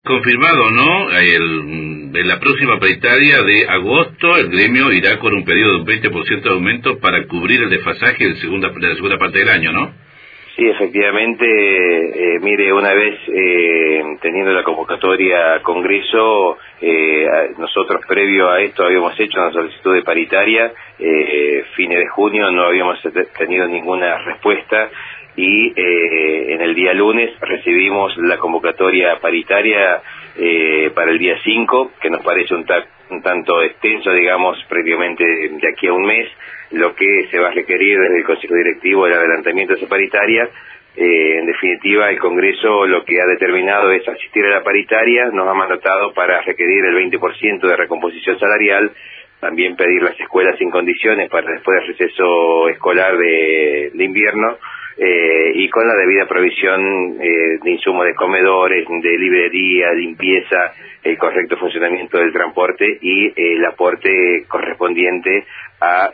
Confirmado, ¿no? En la próxima paritaria de agosto, el gremio irá con un pedido de un 20% de aumento para cubrir el desfasaje de la segunda parte del año, ¿no? Sí, efectivamente, mire, una vez teniendo la convocatoria a Congreso, nosotros previo a esto habíamos hecho una solicitud de paritaria, fines de junio no habíamos tenido ninguna respuesta y en el día lunes recibimos la convocatoria paritaria para el día 5, que nos parece un tanto extenso, digamos, previamente de aquí a un mes. Lo que se va a requerir desde el Consejo Directivo el adelantamiento de esa paritaria. En definitiva, el Congreso lo que ha determinado es asistir a la paritaria, nos ha mandatado para requerir el 20% de recomposición salarial, también pedir las escuelas sin condiciones para después del receso escolar de invierno, y con la debida provisión de insumos de comedores, de librería, limpieza, el correcto funcionamiento del transporte y el aporte correspondiente a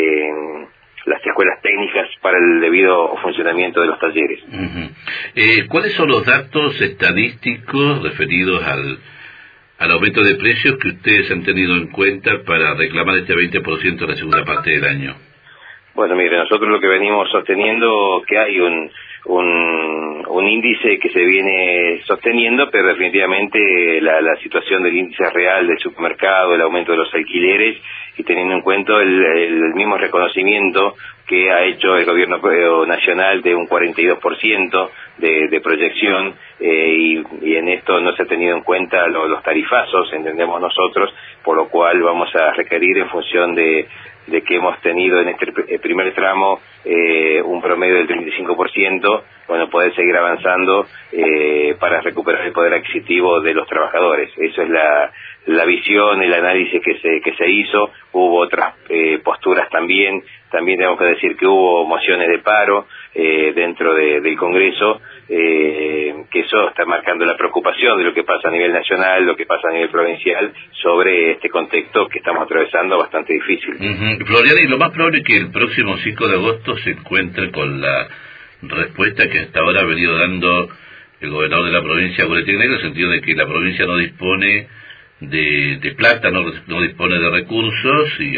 las escuelas técnicas para el debido funcionamiento de los talleres. ¿Cuáles son los datos estadísticos referidos al aumento de precios que ustedes han tenido en cuenta para reclamar este 20% en la segunda parte del año? Bueno, mire, nosotros lo que venimos sosteniendo que hay un índice que se viene sosteniendo, pero definitivamente la situación del índice real del supermercado, el aumento de los alquileres y teniendo en cuenta el mismo reconocimiento que ha hecho el gobierno nacional de un 42% de proyección, y en esto no se ha tenido en cuenta los tarifazos, entendemos nosotros, por lo cual vamos a requerir en función de que hemos tenido en este primer tramo un promedio del 35%, bueno, poder seguir avanzando para recuperar el poder adquisitivo de los trabajadores. Eso es la visión, el análisis que se hizo. Hubo otras posturas también tenemos que decir que hubo mociones de paro dentro del Congreso, que eso está marcando la preocupación de lo que pasa a nivel nacional, lo que pasa a nivel provincial, sobre este contexto que estamos atravesando bastante difícil. Florian, y lo más probable es que el próximo 5 de agosto se encuentre con la respuesta que hasta ahora ha venido dando el gobernador de la provincia, Goretti Negro, en el sentido de que la provincia no dispone de plata, no dispone de recursos, y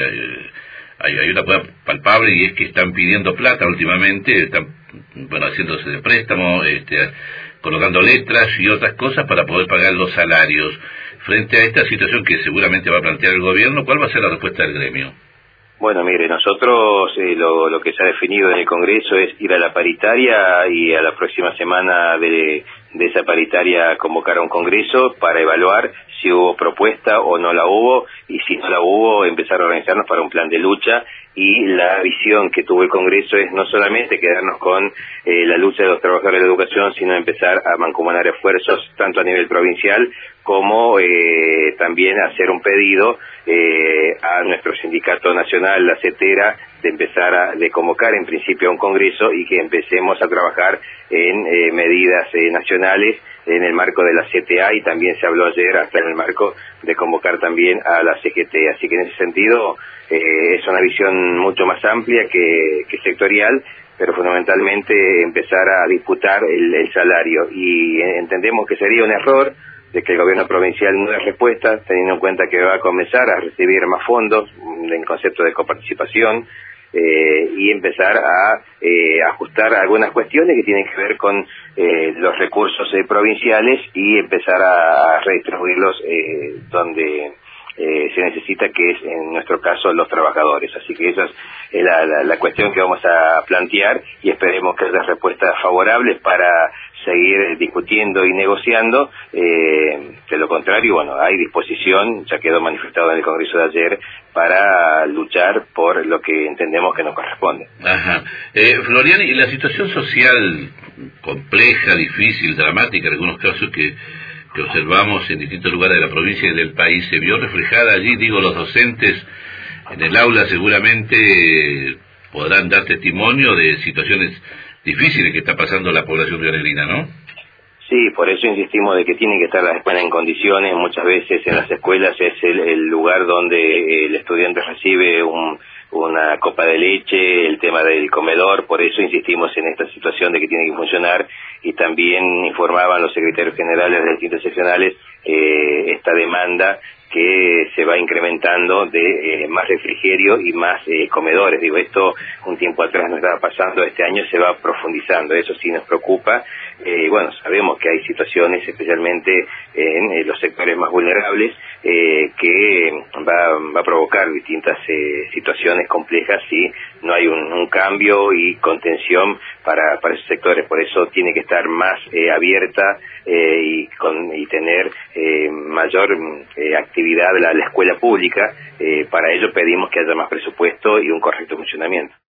hay una prueba palpable, y es que están pidiendo plata últimamente, están haciéndose de préstamo, colocando letras y otras cosas para poder pagar los salarios. Frente a esta situación que seguramente va a plantear el gobierno, ¿cuál va a ser la respuesta del gremio? Bueno, mire, nosotros lo que se ha definido en el Congreso es ir a la paritaria y a la próxima semana de esa paritaria convocar a un Congreso para evaluar si hubo propuesta o no la hubo, y si no la hubo, empezar a organizarnos para un plan de lucha. Y la visión que tuvo el Congreso es no solamente quedarnos con la lucha de los trabajadores de la educación, sino empezar a mancomunar esfuerzos tanto a nivel provincial como también hacer un pedido a nuestro sindicato nacional, la CETERA, de empezar de convocar en principio a un Congreso y que empecemos a trabajar en medidas nacionales en el marco de la CTA, y también se habló ayer hasta en el marco de convocar también a la CGT. Así que en ese sentido es una visión mucho más amplia que sectorial, pero fundamentalmente empezar a disputar el salario, y entendemos que sería un error de que el gobierno provincial no dé respuesta, teniendo en cuenta que va a comenzar a recibir más fondos en concepto de coparticipación, y empezar a ajustar algunas cuestiones que tienen que ver con los recursos provinciales y empezar a redistribuirlos donde se necesita, que es en nuestro caso los trabajadores. Así que esa es la cuestión que vamos a plantear, y esperemos que haya respuestas favorables para seguir discutiendo y negociando. De lo contrario, bueno, hay disposición, ya quedó manifestado en el Congreso de ayer, para luchar por lo que entendemos que nos corresponde. Florian, y la situación social compleja, difícil, dramática, en algunos casos que observamos en distintos lugares de la provincia y del país, se vio reflejada allí. Digo, los docentes en el aula seguramente podrán dar testimonio de situaciones difíciles que está pasando la población rionegrina, ¿no? Sí, por eso insistimos de que tienen que estar las escuelas en condiciones. Muchas veces en las escuelas es el lugar donde el estudiante recibe un una copa de leche, el tema del comedor. Por eso insistimos en esta situación de que tiene que funcionar, y también informaban los secretarios generales de distintas seccionales esta demanda que se va incrementando de más refrigerio y más comedores. Digo, esto un tiempo atrás no estaba pasando, este año se va profundizando, eso sí nos preocupa. Bueno, sabemos que hay situaciones, especialmente en los sectores más vulnerables, que va a provocar distintas situaciones complejas si no hay un cambio y contención para esos sectores. Por eso tiene que estar más abierta y tener mayor actividad la escuela pública. Para ello pedimos que haya más presupuesto y un correcto funcionamiento.